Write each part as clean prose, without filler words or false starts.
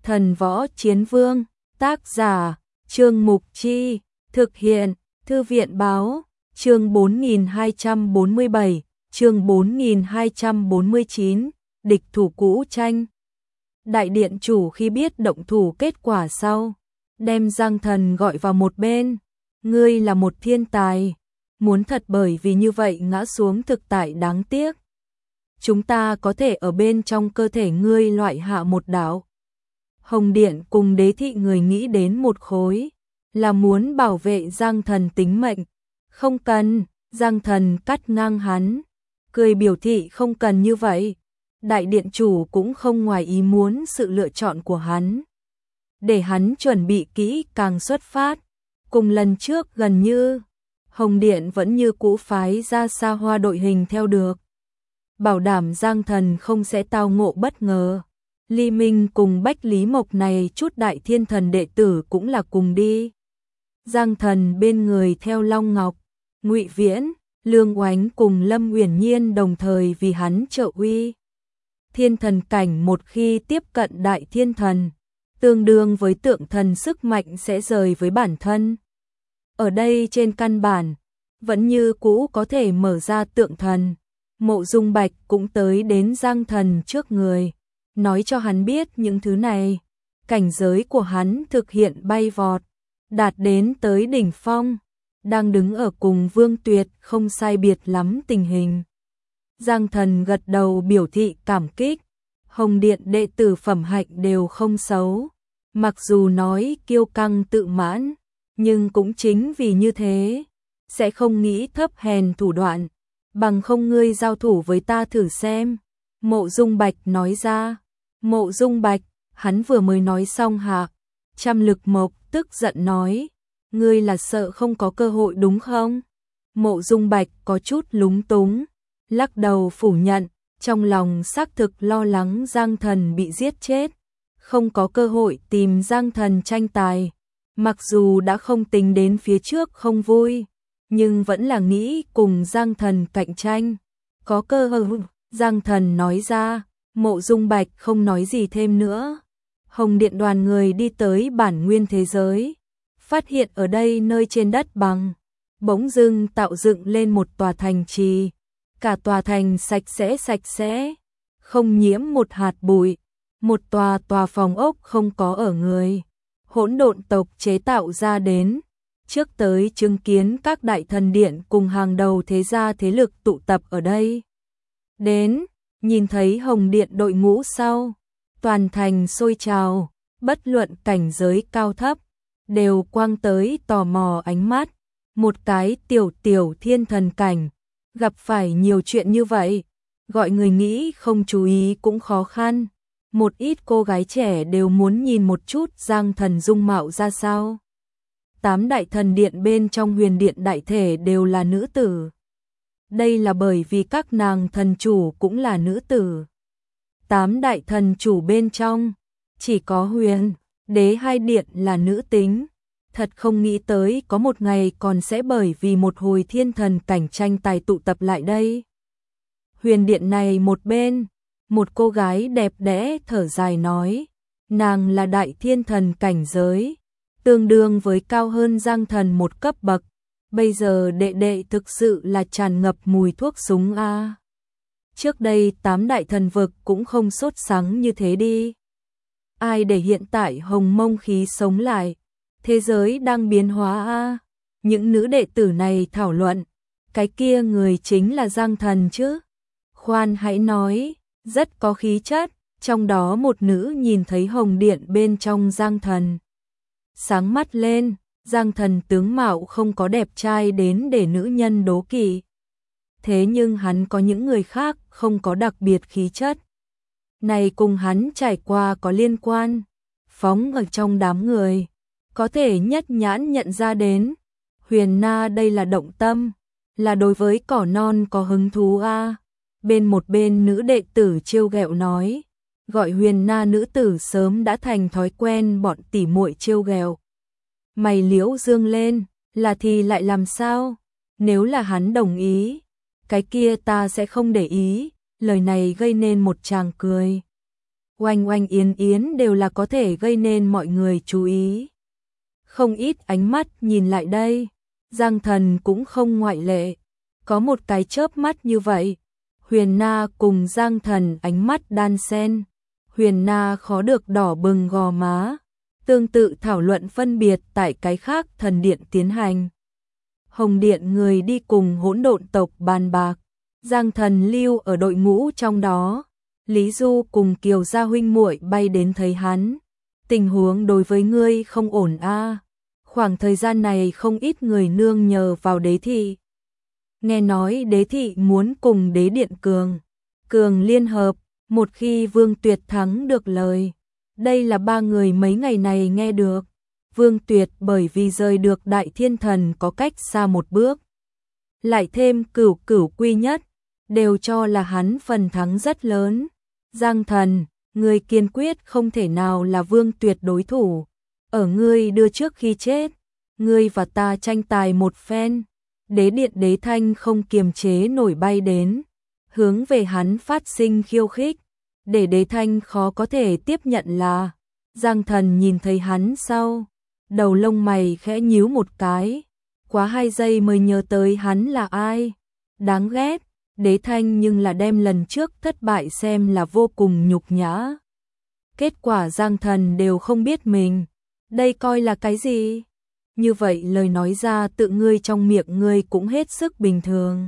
Thần Võ Chiến Vương, tác giả, Trương Mục Chi, thực hiện, Thư viện Báo, chương 4247, chương 4249, địch thủ cũ tranh. Đại điện chủ khi biết động thủ kết quả sau, đem Giang Thần gọi vào một bên, ngươi là một thiên tài, muốn thật bởi vì như vậy ngã xuống thực tại đáng tiếc. Chúng ta có thể ở bên trong cơ thể ngươi loại hạ một đạo. Hồng Điện cùng Đế thị người nghĩ đến một khối, là muốn bảo vệ Giang Thần tính mệnh. Không cần, Giang Thần cắt ngang hắn, cười biểu thị không cần như vậy. Đại điện chủ cũng không ngoài ý muốn sự lựa chọn của hắn. Để hắn chuẩn bị kỹ càng xuất phát, cùng lần trước gần như, Hồng Điện vẫn như cũ phái ra xa hoa đội hình theo được. Bảo đảm Giang Thần không sẽ tao ngộ bất ngờ. Ly Minh cùng Bách Lý Mộc này chút đại thiên thần đệ tử cũng là cùng đi. Giang Thần bên người theo Long Ngọc, Ngụy Viễn, Lương Oánh cùng Lâm Uyển Nhiên đồng thời vì hắn trợ uy. Thiên thần cảnh một khi tiếp cận đại thiên thần, tương đương với tượng thần sức mạnh sẽ rời với bản thân. Ở đây trên căn bản, vẫn như cũ có thể mở ra tượng thần. Mộ Dung Bạch cũng tới đến Giang Thần trước người, nói cho hắn biết những thứ này. Cảnh giới của hắn thực hiện bay vọt, đạt đến tới đỉnh phong, đang đứng ở cùng Vương Tuyệt không sai biệt lắm tình hình. Giang Thần gật đầu biểu thị cảm kích. Hồng Điện đệ tử phẩm hạnh đều không xấu, mặc dù nói kiêu căng tự mãn, nhưng cũng chính vì như thế, sẽ không nghĩ thấp hèn thủ đoạn, bằng không ngươi giao thủ với ta thử xem. Mộ Dung Bạch nói ra. Mộ Dung Bạch, hắn vừa mới nói xong hả? Trăm Lực Mộc tức giận nói, ngươi là sợ không có cơ hội đúng không? Mộ Dung Bạch có chút lúng túng, lắc đầu phủ nhận, trong lòng xác thực lo lắng Giang Thần bị giết chết, không có cơ hội tìm Giang Thần tranh tài. Mặc dù đã không tính đến phía trước không vui, nhưng vẫn là nghĩ cùng Giang Thần cạnh tranh. Có cơ hội, Giang Thần nói ra. Mộ Dung Bạch không nói gì thêm nữa. Hồng Điện đoàn người đi tới bản nguyên thế giới, phát hiện ở đây nơi trên đất bằng, bỗng dưng tạo dựng lên một tòa thành trì. Cả tòa thành sạch sẽ, không nhiễm một hạt bụi, một tòa phòng ốc không có ở người. Hỗn độn tộc chế tạo ra đến, trước tới chứng kiến các đại thần điện cùng hàng đầu thế gia thế lực tụ tập ở đây. Đến, nhìn thấy Hồng Điện đội ngũ sau, toàn thành sôi trào, bất luận cảnh giới cao thấp, đều quang tới tò mò ánh mắt. Một cái tiểu thiên thần cảnh, gặp phải nhiều chuyện như vậy, gọi người nghĩ không chú ý cũng khó khăn. Một ít cô gái trẻ đều muốn nhìn một chút Giang Thần dung mạo ra sao. 8 đại thần điện bên trong Huyền Điện đại thể đều là nữ tử. Đây là bởi vì các nàng thần chủ cũng là nữ tử. 8 đại thần chủ bên trong, chỉ có Huyền Đế hai điện là nữ tính. Thật không nghĩ tới có một ngày còn sẽ bởi vì một hồi thiên thần cảnh tranh tài tụ tập lại đây. Huyền Điện này một bên, một cô gái đẹp đẽ thở dài nói, nàng là đại thiên thần cảnh giới, tương đương với cao hơn Giang Thần một cấp bậc. Bây giờ đệ đệ thực sự là tràn ngập mùi thuốc súng a. Trước đây 8 đại thần vực cũng không sốt sắng như thế đi. Ai để hiện tại hồng mông khí sống lại, thế giới đang biến hóa a. Những nữ đệ tử này thảo luận, cái kia người chính là Giang Thần chứ. Khoan hãy nói, rất có khí chất, trong đó một nữ nhìn thấy Hồng Điện bên trong Giang Thần. Sáng mắt lên, Giang Thần tướng mạo không có đẹp trai đến để nữ nhân đố kỵ. Thế nhưng hắn có những người khác không có đặc biệt khí chất. Này cùng hắn trải qua có liên quan, phóng ở trong đám người, có thể nhất nhãn nhận ra đến. Huyền Na đây là động tâm, là đối với cỏ non có hứng thú a. Bên một bên nữ đệ tử trêu ghẹo nói, gọi Huyền Na nữ tử sớm đã thành thói quen bọn tỉ muội trêu ghẹo. Mày liễu dương lên, là thì lại làm sao? Nếu là hắn đồng ý, cái kia ta sẽ không để ý. Lời này gây nên một tràng cười. Oanh oanh yến yến đều là có thể gây nên mọi người chú ý. Không ít ánh mắt nhìn lại đây, Giang Thần cũng không ngoại lệ. Có một cái chớp mắt như vậy, Huyền Na cùng Giang Thần ánh mắt đan xen. Huyền Na khó được đỏ bừng gò má, tương tự thảo luận phân biệt tại cái khác thần điện tiến hành. Hồng Điện người đi cùng Hỗn Độn tộc bàn bạc, Giang Thần lưu ở đội ngũ trong đó. Lý Du cùng Kiều Gia huynh muội bay đến thấy hắn. Tình huống đối với ngươi không ổn a. Khoảng thời gian này không ít người nương nhờ vào đế thị. Nghe nói đế thị muốn cùng đế điện Cường liên hợp, một khi Vương Tuyệt thắng được lời. Đây là ba người mấy ngày này nghe được. Vương Tuyệt bởi vì rời được Đại Thiên Thần có cách xa một bước. Lại thêm Cửu Quy Nhất, đều cho là hắn phần thắng rất lớn. Giang Thần, ngươi kiên quyết không thể nào là Vương Tuyệt đối thủ. Ở ngươi đưa trước khi chết, ngươi và ta tranh tài một phen. Đế điện Đế Thanh không kiềm chế nổi bay đến, hướng về hắn phát sinh khiêu khích, để Đế Thanh khó có thể tiếp nhận là. Giang Thần nhìn thấy hắn sau, đầu lông mày khẽ nhíu một cái, quá 2 giây mới nhớ tới hắn là ai. Đáng ghét, Đế Thanh nhưng là đem lần trước thất bại xem là vô cùng nhục nhã. Kết quả Giang Thần đều không biết mình, đây coi là cái gì? Như vậy lời nói ra tự ngươi trong miệng ngươi cũng hết sức bình thường.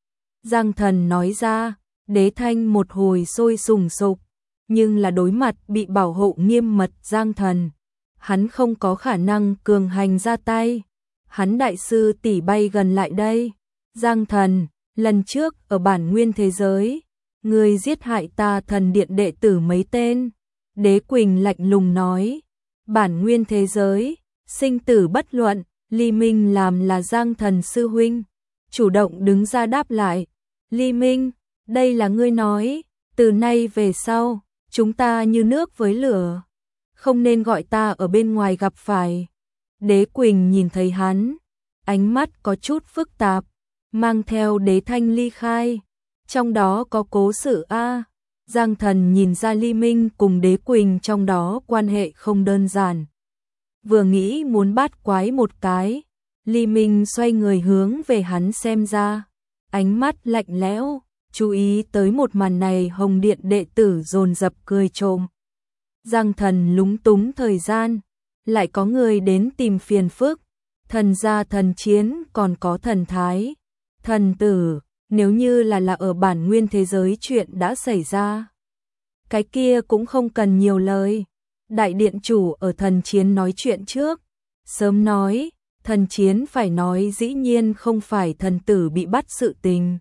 Giang Thần nói ra, Đế Thanh một hồi sôi sùng sục, nhưng là đối mặt bị bảo hộ nghiêm mật Giang Thần. Hắn không có khả năng cường hành ra tay. Hắn đại sư tỷ bay gần lại đây. Giang Thần, lần trước ở bản nguyên thế giới, ngươi giết hại ta thần điện đệ tử mấy tên. Đế Quỳnh lạnh lùng nói, bản nguyên thế giới, sinh tử bất luận, Ly Minh làm là Giang Thần sư huynh. Chủ động đứng ra đáp lại, Ly Minh, đây là ngươi nói, từ nay về sau, chúng ta như nước với lửa. Không nên gọi ta ở bên ngoài gặp phải. Đế Quỳnh nhìn thấy hắn, ánh mắt có chút phức tạp, mang theo Đế Thanh ly khai. Trong đó có cố sự a. Giang Thần nhìn ra Ly Minh cùng Đế Quỳnh trong đó quan hệ không đơn giản. Vừa nghĩ muốn bắt quái một cái, Ly Minh xoay người hướng về hắn xem ra, ánh mắt lạnh lẽo, chú ý tới một màn này Hồng Điện đệ tử dồn dập cười trộm. Giang Thần lúng túng thời gian, lại có người đến tìm phiền phức, thần gia thần chiến còn có thần thái, thần tử, nếu như là ở bản nguyên thế giới chuyện đã xảy ra. Cái kia cũng không cần nhiều lời, đại điện chủ ở thần chiến nói chuyện trước, sớm nói, thần chiến phải nói dĩ nhiên không phải thần tử bị bắt sự tình,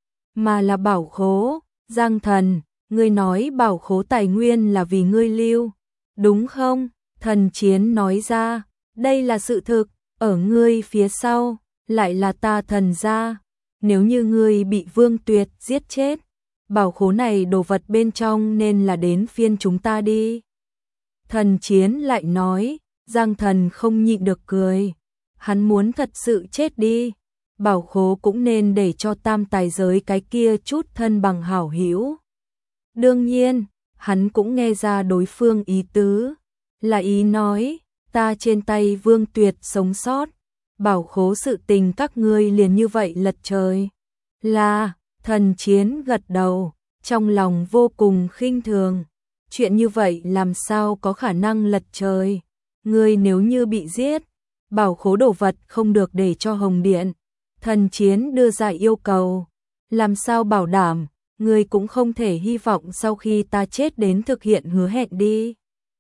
mà là bảo khố. Giang Thần, ngươi nói bảo khố tài nguyên là vì ngươi lưu, đúng không? Thần chiến nói ra, đây là sự thực, ở ngươi phía sau, lại là ta thần gia. Nếu như ngươi bị Vương Tuyệt giết chết, bảo khố này đồ vật bên trong nên là đến phiên chúng ta đi. Thần chiến lại nói, Giang Thần không nhịn được cười, hắn muốn thật sự chết đi. Bảo khố cũng nên để cho tam tài giới cái kia chút thân bằng hảo hữu. Đương nhiên, hắn cũng nghe ra đối phương ý tứ, là ý nói, ta trên tay Vương Tuyệt sống sót, bảo khố sự tình các ngươi liền như vậy lật trời. Là, thần chiến gật đầu, trong lòng vô cùng khinh thường, chuyện như vậy làm sao có khả năng lật trời. Ngươi nếu như bị giết, bảo khố đồ vật không được để cho Hồng Điện. Thần chiến đưa ra yêu cầu, làm sao bảo đảm, ngươi cũng không thể hy vọng sau khi ta chết đến thực hiện hứa hẹn đi.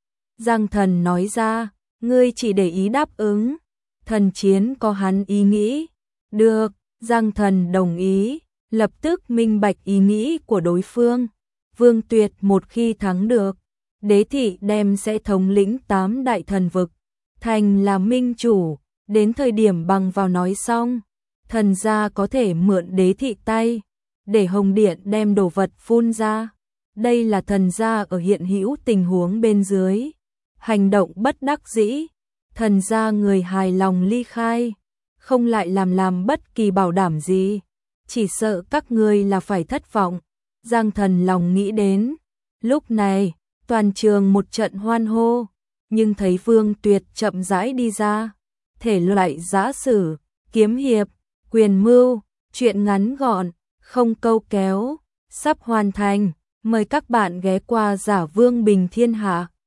Giang Thần nói ra, ngươi chỉ để ý đáp ứng. Thần chiến có hắn ý nghĩ. Được, Giang Thần đồng ý, lập tức minh bạch ý nghĩ của đối phương. Vương Tuyệt một khi thắng được, đế thị đem sẽ thống lĩnh 8 đại thần vực, thành là minh chủ, đến thời điểm bằng vào nói xong. Thần gia có thể mượn đế thị tay, để Hồng Điện đem đồ vật phun ra. Đây là thần gia ở hiện hữu tình huống bên dưới. Hành động bất đắc dĩ, thần gia người hài lòng ly khai, không lại làm bất kỳ bảo đảm gì. Chỉ sợ các ngươi là phải thất vọng. Giang Thần lòng nghĩ đến. Lúc này, Toàn trường một trận hoan hô, nhưng thấy Vương Tuyệt chậm rãi đi ra. Thể loại giã sử, kiếm hiệp, quyền mưu, truyện ngắn gọn, không câu kéo, sắp hoàn thành. Mời các bạn ghé qua Giả Vương Bình Thiên Hạ.